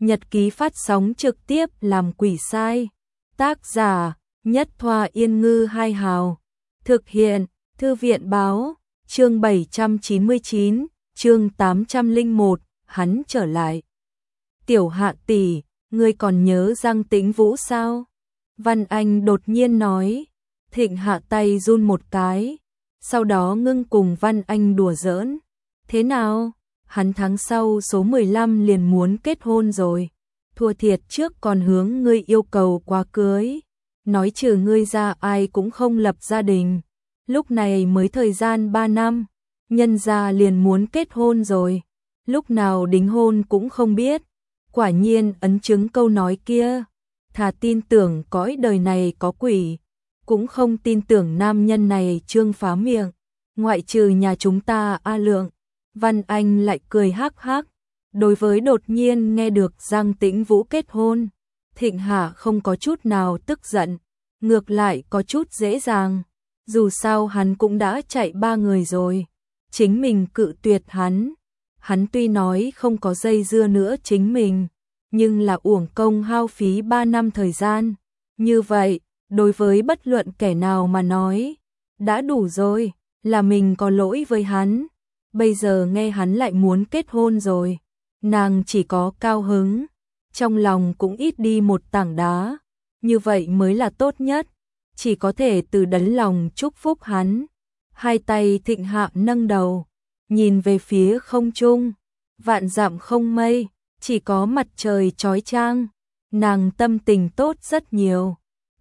Nhật ký phát sóng trực tiếp làm quỷ sai. Tác giả Nhất Thoa Yên Ngư Hai Hào. Thực hiện Thư viện Báo. Chương 799, chương 801, hắn trở lại. Tiểu Hạ tỷ, ngươi còn nhớ Giang Tĩnh Vũ sao? Văn Anh đột nhiên nói. Thịnh Hạ tay run một cái, sau đó ngưng cùng Văn Anh đùa giỡn. Thế nào? Hắn tháng sau số 15 liền muốn kết hôn rồi. Thua thiệt trước còn hướng ngươi yêu cầu quá cưới. Nói trừ ngươi ra ai cũng không lập gia đình. Lúc này mới thời gian 3 năm, nhân gia liền muốn kết hôn rồi. Lúc nào đính hôn cũng không biết. Quả nhiên ấn chứng câu nói kia. Thà tin tưởng cõi đời này có quỷ, cũng không tin tưởng nam nhân này trương phá miệng. Ngoại trừ nhà chúng ta A Lượng. Văn Anh lại cười hắc hắc. Đối với đột nhiên nghe được Giang Tĩnh Vũ kết hôn, Thịnh Hạ không có chút nào tức giận, ngược lại có chút dễ dàng. Dù sao hắn cũng đã chạy 3 người rồi, chính mình cự tuyệt hắn. Hắn tuy nói không có dây dưa nữa chính mình, nhưng là uổng công hao phí 3 năm thời gian. Như vậy, đối với bất luận kẻ nào mà nói, đã đủ rồi, là mình có lỗi với hắn. Bây giờ nghe hắn lại muốn kết hôn rồi, nàng chỉ có cao hứng, trong lòng cũng ít đi một tảng đá. Như vậy mới là tốt nhất, chỉ có thể từ đáy lòng chúc phúc hắn. Hai tay Thịnh Hạ nâng đầu, nhìn về phía không trung, vạn dặm không mây, chỉ có mặt trời chói chang. Nàng tâm tình tốt rất nhiều.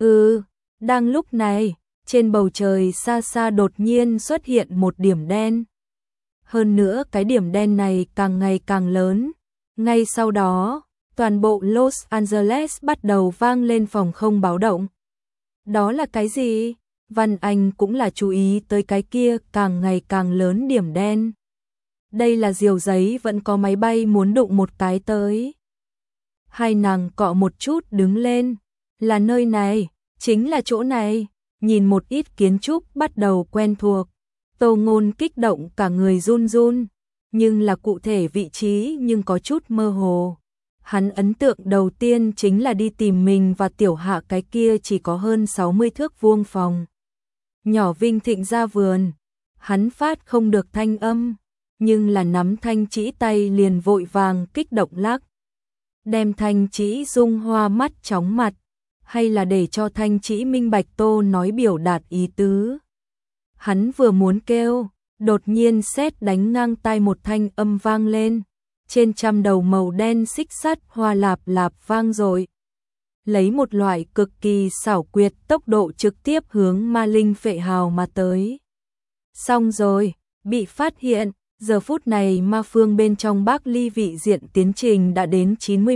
Đang lúc này, trên bầu trời xa xa đột nhiên xuất hiện một điểm đen. Hơn nữa cái điểm đen này càng ngày càng lớn. Ngay sau đó, toàn bộ Los Angeles bắt đầu vang lên phòng không báo động. Đó là cái gì? Văn Anh cũng là chú ý tới cái kia càng ngày càng lớn điểm đen. Đây là diều giấy vẫn có máy bay muốn đụng một cái tới. Hai nàng cọ một chút đứng lên. Là nơi này, chính là chỗ này. Nhìn một ít kiến trúc bắt đầu quen thuộc. Tô Ngôn kích động cả người run run, nhưng là cụ thể vị trí nhưng có chút mơ hồ. Hắn ấn tượng đầu tiên chính là đi tìm mình và Tiểu Hạ cái kia chỉ có hơn 60 thước vuông phòng. Nhỏ Vinh Thịnh ra vườn, hắn phát không được thanh âm, nhưng là nắm thanh chỉ tay liền vội vàng kích động lắc. Đem thanh chỉ rung hoa mắt chóng mặt, hay là để cho thanh chỉ minh bạch Tô nói biểu đạt ý tứ. Hắn vừa muốn kêu, đột nhiên sét đánh ngang tai một thanh âm vang lên. Trên trăm đầu màu đen xích sắt hoa lạp lạp vang dội. Lấy một loại cực kỳ xảo quyệt tốc độ trực tiếp hướng Ma Linh Phệ Hào mà tới. Xong rồi, bị phát hiện, giờ phút này ma phương bên trong Bác Ly vị diện tiến trình đã đến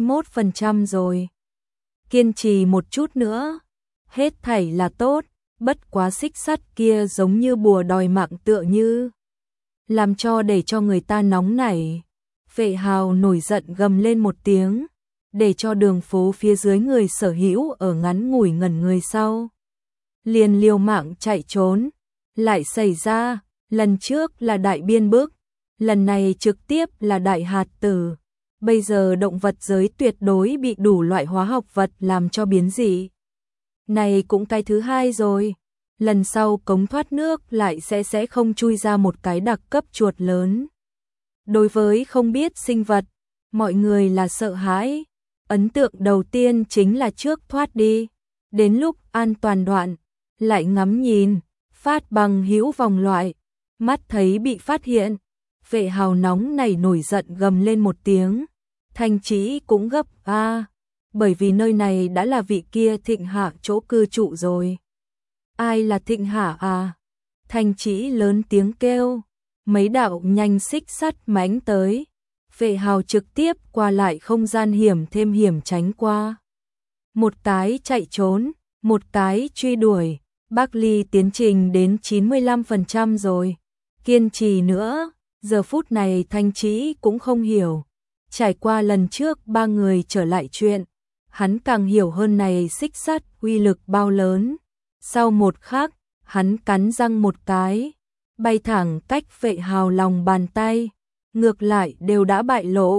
91% rồi. Kiên trì một chút nữa, hết thảy là tốt. Bất quá xích sắt kia giống như bùa đòi mạng tựa như, làm cho để cho người ta nóng nảy. Phệ Hào nổi giận gầm lên một tiếng, để cho đường phố phía dưới người sở hữu ở ngắn ngủi ngẩn người sau. Liền liều mạng chạy trốn, lại xảy ra, lần trước là đại biên bức, lần này trực tiếp là đại hạt tử. Bây giờ động vật giới tuyệt đối bị đủ loại hóa học vật làm cho biến dị. Này cũng cái thứ hai rồi, lần sau cống thoát nước lại sẽ không chui ra một cái đặc cấp chuột lớn. Đối với không biết sinh vật, mọi người là sợ hãi. Ấn tượng đầu tiên chính là trước thoát đi, đến lúc an toàn đoạn, lại ngắm nhìn, phát bằng hữu vòng loại, mắt thấy bị phát hiện. Phệ Hào nóng này nổi giận gầm lên một tiếng, thanh chỉ cũng gấp bởi vì nơi này đã là vị kia Thịnh Hạ chỗ cư trụ rồi. Ai là Thịnh Hạ à? Thanh chỉ lớn tiếng kêu, mấy đạo nhanh xích sắt mãnh tới. Phệ Hào trực tiếp qua lại không gian hiểm thêm hiểm tránh qua. Một cái chạy trốn, một cái truy đuổi. Bác Ly tiến trình đến 95% rồi. Kiên trì nữa, giờ phút này thanh chỉ cũng không hiểu. Trải qua lần trước 3 người trở lại chuyện, hắn càng hiểu hơn này xích sắt uy lực bao lớn. Sau một khắc, hắn cắn răng một cái, bay thẳng cách Phệ Hào lòng bàn tay, ngược lại đều đã bại lộ.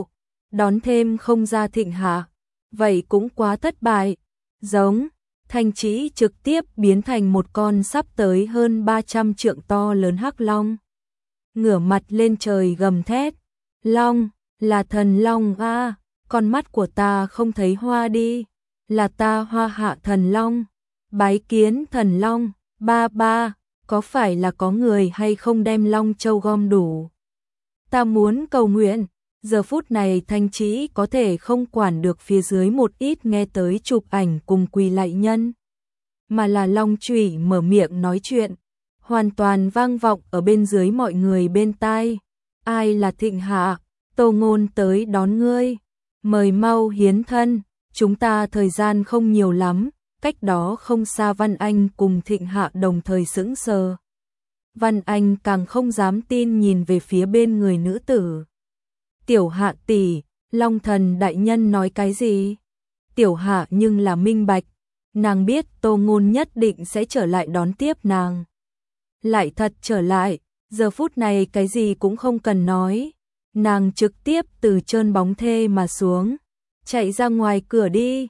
đón thêm không ra Thịnh Hạ, vậy cũng quá thất bại. Giống, Thanh Trĩ trực tiếp biến thành một con sắp tới hơn 300 trượng to lớn hắc long. Ngửa mặt lên trời gầm thét, Long, là thần Long a, con mắt của ta không thấy hoa đi, là ta Hoa Hạ thần Long, bái kiến thần Long, ba ba, có phải là có người hay không đem Long Châu gom đủ? Ta muốn cầu nguyện. Giờ phút này Thanh Trĩ có thể không quản được phía dưới một ít nghe tới chụp ảnh cùng quỳ lạy nhân, mà là Long Chủy mở miệng nói chuyện, hoàn toàn vang vọng ở bên dưới mọi người bên tai. Ai là Thịnh Hạ? Tô Ngôn tới đón ngươi, mời mau hiến thân, chúng ta thời gian không nhiều lắm. Cách đó không xa Văn Anh cùng Thịnh Hạ đồng thời sững sờ. Văn Anh càng không dám tin nhìn về phía bên người nữ tử. Tiểu Hạ tỷ, Long thần đại nhân nói cái gì? Tiểu Hạ nhưng là minh bạch, nàng biết Tô Ngôn nhất định sẽ trở lại đón tiếp nàng. Lại thật trở lại, giờ phút này cái gì cũng không cần nói, nàng trực tiếp từ trơn bóng thê mà xuống, chạy ra ngoài cửa đi.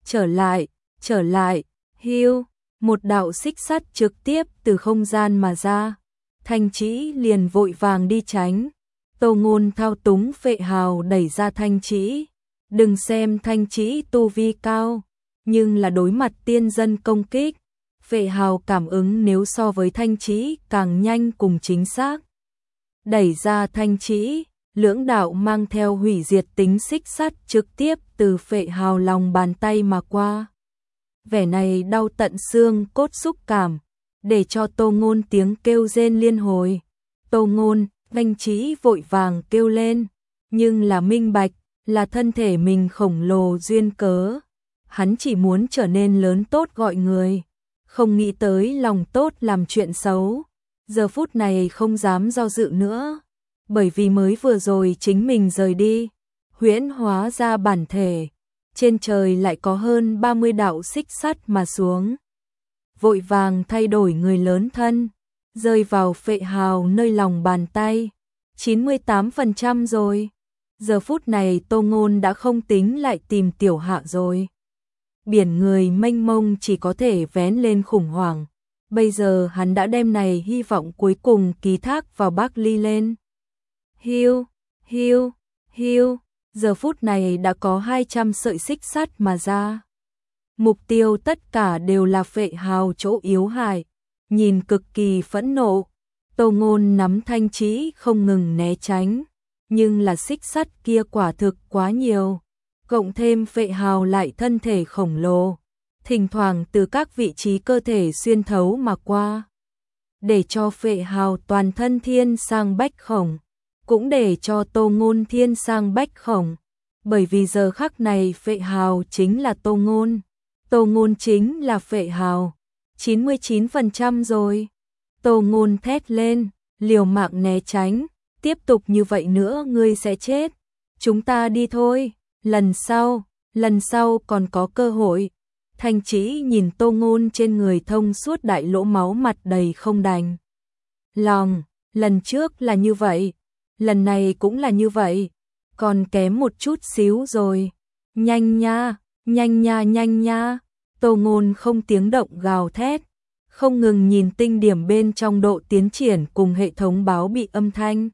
Trở lại, hiu, một đạo xích sắt trực tiếp từ không gian mà ra. Thanh Trĩ liền vội vàng đi tránh. Tô Ngôn thao túng Phệ Hào đẩy ra Thanh Trĩ. Đừng xem Thanh Trĩ tu vi cao, nhưng là đối mặt tiên dân công kích, Phệ Hào cảm ứng nếu so với Thanh Trĩ càng nhanh cùng chính xác. Đẩy ra Thanh Trĩ, lưỡng đạo mang theo hủy diệt tính xích sắt trực tiếp từ Phệ Hào lòng bàn tay mà qua. Vẻ này đau tận xương cốt xúc cảm, để cho Tô Ngôn tiếng kêu rên liên hồi. Tô Ngôn, Thanh Trĩ vội vàng kêu lên, nhưng là minh bạch, là thân thể mình khổng lồ duyên cớ. Hắn chỉ muốn trở nên lớn tốt gọi người, không nghĩ tới lòng tốt làm chuyện xấu. Giờ phút này không dám do dự nữa, bởi vì mới vừa rồi chính mình rời đi, huyễn hóa ra bản thể. Trên trời lại có hơn 30 đạo xích sắt mà xuống. Vội vàng thay đổi người lớn thân, rơi vào Phệ Hào nơi lòng bàn tay. 98% rồi. Giờ phút này Tô Ngôn đã không tính lại tìm Tiểu Hạ rồi. Biển người mênh mông chỉ có thể vén lên khủng hoảng. Bây giờ hắn đã đem này hy vọng cuối cùng ký thác vào Bắc Ly lên. Hiu. Giờ phút này đã có 200 sợi xích sắt mà ra. Mục tiêu tất cả đều là Phệ Hào chỗ yếu hại. Nhìn cực kỳ phẫn nộ, Tô Ngôn nắm Thanh Trĩ không ngừng né tránh. Nhưng là xích sắt kia quả thực quá nhiều. Cộng thêm Phệ Hào lại thân thể khổng lồ, thỉnh thoảng từ các vị trí cơ thể xuyên thấu mà qua. Để cho Phệ Hào toàn thân thiên sang bách khổng, cũng để cho Tô Ngôn thiên sang bách khổng. Bởi vì giờ khắc này Phệ Hào chính là Tô Ngôn, Tô Ngôn chính là Phệ Hào. 99% rồi. Tô Ngôn thét lên, liều mạng né tránh. Tiếp tục như vậy nữa ngươi sẽ chết. Chúng ta đi thôi, lần sau còn có cơ hội. Thanh Trĩ nhìn Tô Ngôn trên người thông suốt đại lỗ máu mặt đầy không đành lòng. Lần trước là như vậy, lần này cũng là như vậy, còn kém một chút xíu rồi. Nhanh nha. Tô Ngôn không tiếng động gào thét, không ngừng nhìn tinh điểm bên trong độ tiến triển cùng hệ thống báo bị âm thanh.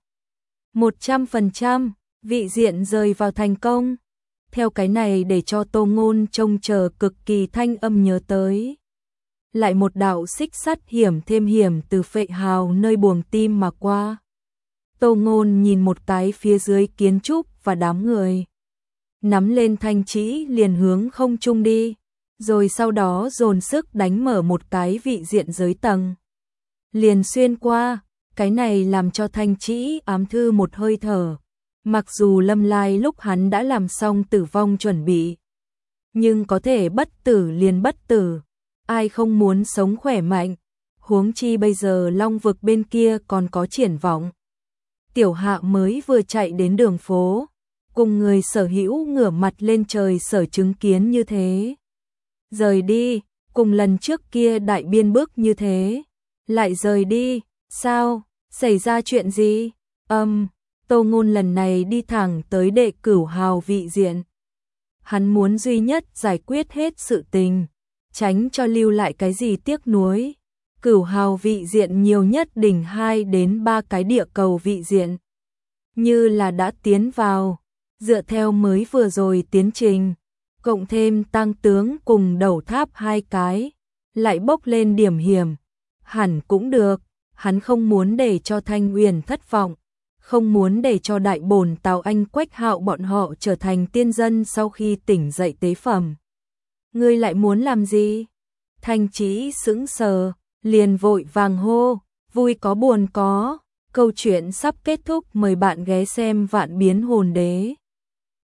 100%, vị diện rời vào thành công. Theo cái này để cho Tô Ngôn trông chờ cực kỳ thanh âm nhớ tới. Lại một đạo xích sắt hiểm thêm hiểm từ Phệ Hào nơi buồng tim mà qua. Tô Ngôn nhìn một cái phía dưới kiến trúc và đám người. Nắm lên Thanh Trĩ liền hướng không trung đi. Rồi sau đó dồn sức đánh mở một cái vị diện giới tầng. Liền xuyên qua, cái này làm cho Thanh Trĩ ám thư một hơi thở. Mặc dù Lâm Lai lúc hắn đã làm xong tử vong chuẩn bị, nhưng có thể bất tử liền bất tử. Ai không muốn sống khỏe mạnh, huống chi bây giờ Long vực bên kia còn có triển vọng. Tiểu Hạ mới vừa chạy đến đường phố, cùng người sở hữu ngửa mặt lên trời sở chứng kiến như thế. Rời đi, cùng lần trước kia đại biên bức như thế. Lại rời đi, sao, xảy ra chuyện gì? Tô Ngôn lần này đi thẳng tới Đệ Cửu Hào vị diện. Hắn muốn duy nhất giải quyết hết sự tình, tránh cho lưu lại cái gì tiếc nuối. Cửu Hào vị diện nhiều nhất đỉnh 2 đến 3 cái địa cầu vị diện. Như là đã tiến vào, dựa theo mới vừa rồi tiến trình, cộng thêm tăng tướng cùng đầu tháp 2 cái, lại bốc lên điểm hiểm, hẳn cũng được. Hắn không muốn để cho Thanh Uyển thất vọng, không muốn để cho đại bổn Tào Anh Quách Hạo bọn họ trở thành tiên dân sau khi tỉnh dậy tế phẩm. Ngươi lại muốn làm gì? Thanh Chí sững sờ, liền vội vàng hô, vui có buồn có, câu chuyện sắp kết thúc, mời bạn ghé xem Vạn Biến Hồn Đế.